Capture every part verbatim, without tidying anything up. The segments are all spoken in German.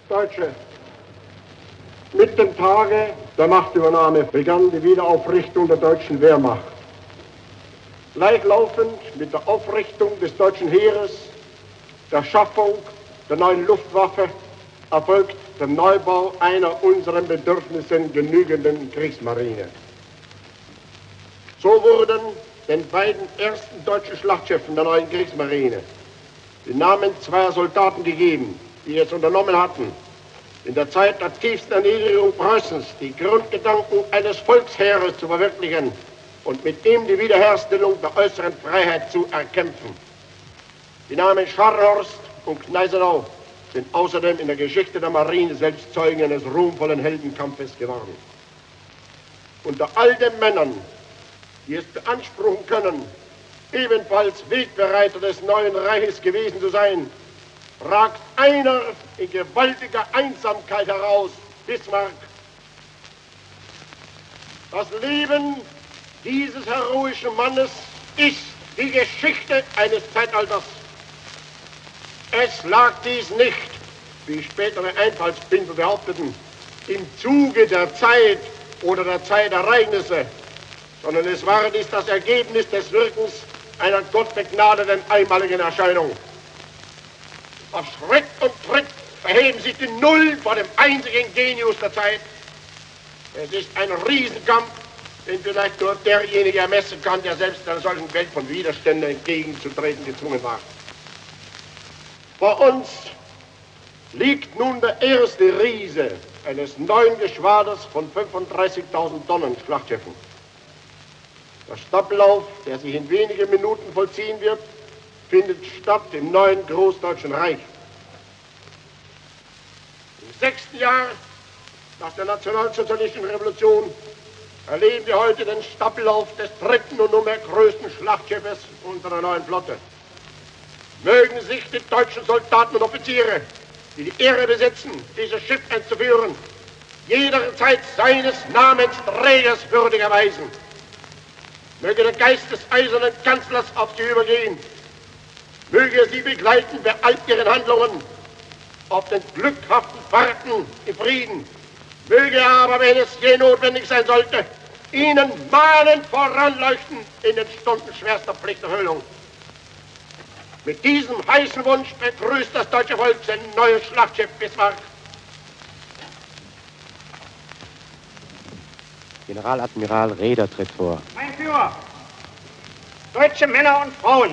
Deutsche. Mit dem Tage der Machtübernahme begann die Wiederaufrichtung der deutschen Wehrmacht. Gleichlaufend mit der Aufrichtung des deutschen Heeres, der Schaffung der neuen Luftwaffe, erfolgt der Neubau einer unseren Bedürfnissen genügenden Kriegsmarine. So wurden den beiden ersten deutschen Schlachtschiffen der neuen Kriegsmarine die Namen zweier Soldaten gegeben, die es unternommen hatten, in der Zeit der tiefsten Erniedrigung Preußens die Grundgedanken eines Volksheeres zu verwirklichen und mit ihm die Wiederherstellung der äußeren Freiheit zu erkämpfen. Die Namen Scharnhorst und Gneisenau sind außerdem in der Geschichte der Marine selbst Zeugen eines ruhmvollen Heldenkampfes geworden. Unter all den Männern, die es beanspruchen können, ebenfalls Wegbereiter des neuen Reiches gewesen zu sein, ragt einer in gewaltiger Einsamkeit heraus, Bismarck. Das Leben dieses heroischen Mannes ist die Geschichte eines Zeitalters. Es lag dies nicht, wie spätere Einfallspinsel behaupteten, im Zuge der Zeit oder der Zeitereignisse, sondern es war dies das Ergebnis des Wirkens einer gottbegnadeten einmaligen Erscheinung. Auf Schritt und Tritt verheben sich die Null vor dem einzigen Genius der Zeit. Es ist ein Riesenkampf, den vielleicht nur derjenige ermessen kann, der selbst einer solchen Welt von Widerständen entgegenzutreten gezwungen war. Vor uns liegt nun der erste Riese eines neuen Geschwaders von fünfunddreißigtausend Tonnen Schlachtschiffen. Der Stappellauf, der sich in wenigen Minuten vollziehen wird, findet statt im neuen Großdeutschen Reich. Im sechsten Jahr nach der nationalsozialistischen Revolution erleben wir heute den Stappellauf des dritten und nunmehr größten Schlachtschiffes unserer neuen Flotte. Mögen sich die deutschen Soldaten und Offiziere, die die Ehre besitzen, dieses Schiff einzuführen, jederzeit seines Namens Trägers würdig erweisen. Möge der Geist des eisernen Kanzlers auf sie übergehen. Möge er sie begleiten bei all ihren Handlungen auf den glückhaften Fahrten im Frieden. Möge er aber, wenn es je notwendig sein sollte, ihnen mahnend voranleuchten in den Stunden schwerster Pflichterfüllung. Mit diesem heißen Wunsch begrüßt das deutsche Volk sein neues Schlachtschiff Bismarck. Generaladmiral Raeder tritt vor. Mein Führer, deutsche Männer und Frauen,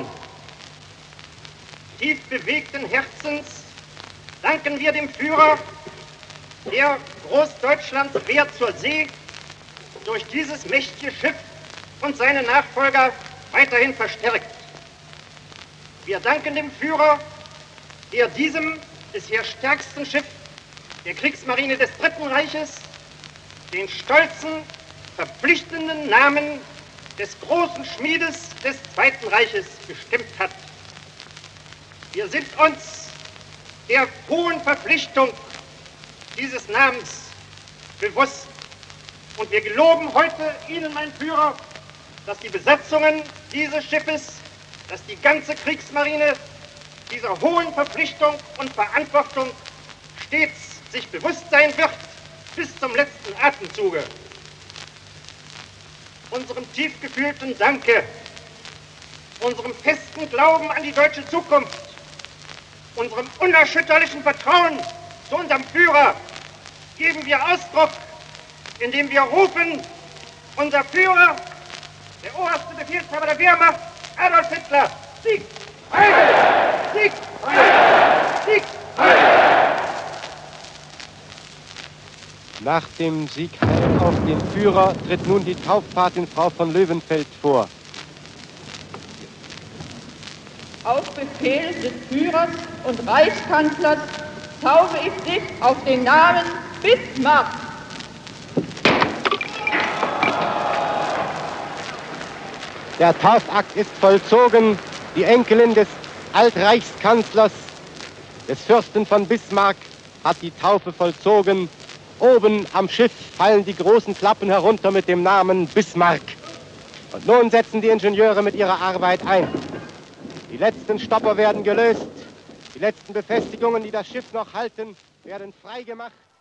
tief bewegten Herzens danken wir dem Führer, der Großdeutschlands Wehr zur See durch dieses mächtige Schiff und seine Nachfolger weiterhin verstärkt. Wir danken dem Führer, der diesem bisher stärksten Schiff der Kriegsmarine des Dritten Reiches den stolzen, verpflichtenden Namen des großen Schmiedes des Zweiten Reiches bestimmt hat. Wir sind uns der hohen Verpflichtung dieses Namens bewusst und wir geloben heute Ihnen, mein Führer, dass die Besatzungen dieses Schiffes, dass die ganze Kriegsmarine dieser hohen Verpflichtung und Verantwortung stets sich bewusst sein wird bis zum letzten Atemzuge. Unserem tief gefühlten Danke, unserem festen Glauben an die deutsche Zukunft, unserem unerschütterlichen Vertrauen zu unserem Führer geben wir Ausdruck, indem wir rufen, unser Führer, der oberste Befehlshaber der Wehrmacht, Adolf Hitler, Sieg! Heil! Sieg! Heil! Sieg! Heil! Nach dem Sieg Heil auf den Führer tritt nun die Taufpatin Frau von Löwenfeld vor. Auf Befehl des Führers und Reichskanzlers taufe ich dich auf den Namen Bismarck. Der Taufakt ist vollzogen. Die Enkelin des Altreichskanzlers, des Fürsten von Bismarck, hat die Taufe vollzogen. Oben am Schiff fallen die großen Klappen herunter mit dem Namen Bismarck. Und nun setzen die Ingenieure mit ihrer Arbeit ein. Die letzten Stopper werden gelöst. Die letzten Befestigungen, die das Schiff noch halten, werden freigemacht.